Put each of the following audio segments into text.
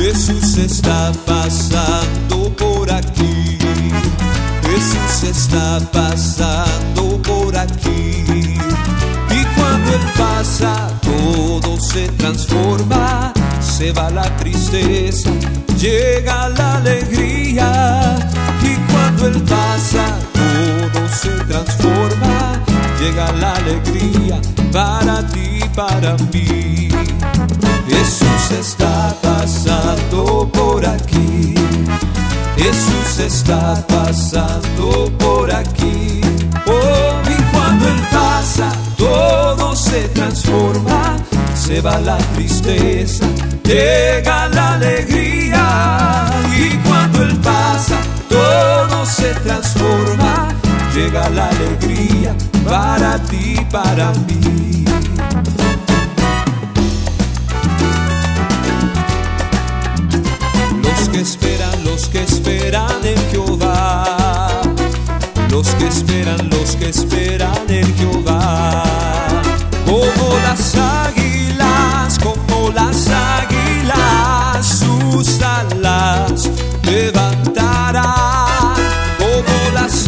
Jesús está pasando por aquí. Jesús está pasando por aquí. Y cuando Él pasa, todo se transforma. Se va la tristeza, llega la alegría. Y cuando Él pasa, todo se transforma. Llega la alegría para ti, para mí. Jesús está pasando por aquí. Jesús está pasando por aquí. Oh, y cuando Él pasa, todo se transforma. Se va la tristeza, llega la alegría. Y cuando Él pasa, todo se transforma. Llega la alegría para ti, para mí. Los que esperan en Jehová. Los que esperan en Jehová. Como las águilas, sus alas levantarán. Como las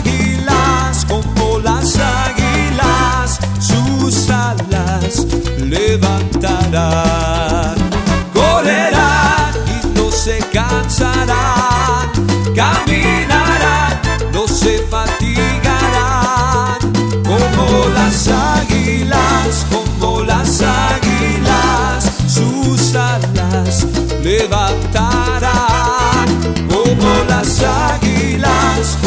águilas, sus alas levantarán. Correrán y no se cansarán, caminarán, no se fatigarán. Como las águilas, sus alas levantarán. Como las águilas,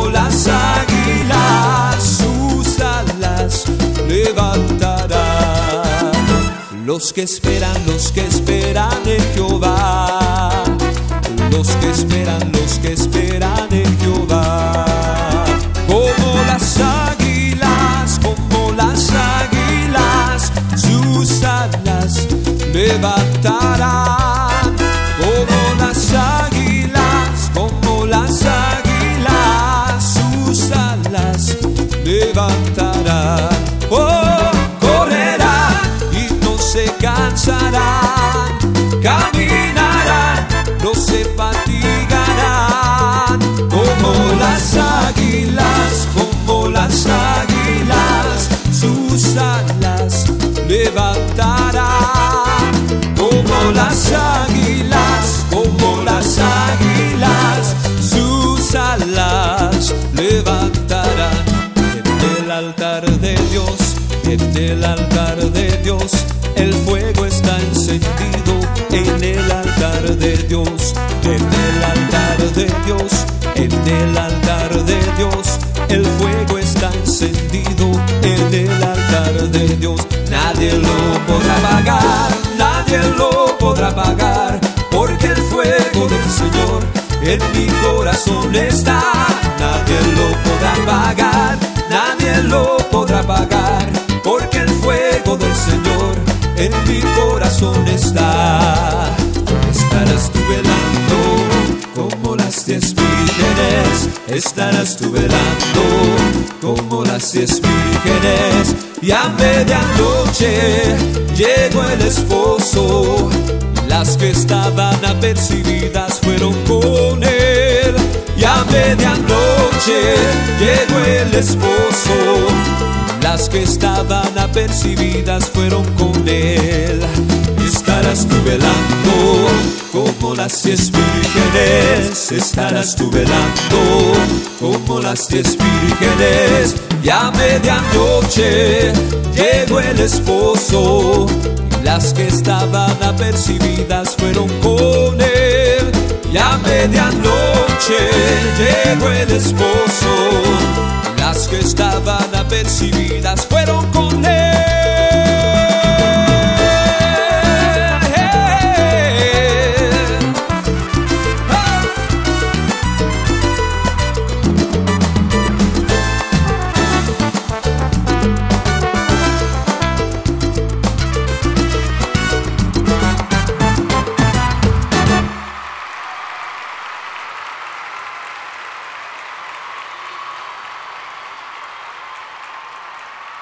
sus alas levantarán. Los que esperan en Jehová. Los que esperan en Jehová. Como las águilas, sus alas levantarán. Como las águilas, sus alas levantarán. Oh, correrán y no se cansarán, caminarán, no se fatigarán. Como las águilas, sus alas levantarán. Como las águilas, sus alas levantarán. En el altar de Dios, el fuego está encendido. En el altar de Dios, el fuego está encendido. En el altar de Dios, nadie lo podrá apagar, porque el fuego del Señor en mi corazón está. Nadie lo podrá apagar, porque el fuego del Señor en mi corazón está. Estarás tú velando como las 10 vírgenes. Estarás tú velando como las 10 vírgenes. Y a medianoche llegó el esposo. Las que estaban apercibidas fueron con él. Y a medianoche llegó el esposo. Las que estaban apercibidas fueron con él. Estarás tú velando como las 10 vírgenes. Estarás tú velando como las 10 vírgenes. Y a medianoche llegó el esposo. Las que estaban apercibidas fueron con él. Y a medianoche llegó el esposo. Las que estaban apercibidas fueron con él.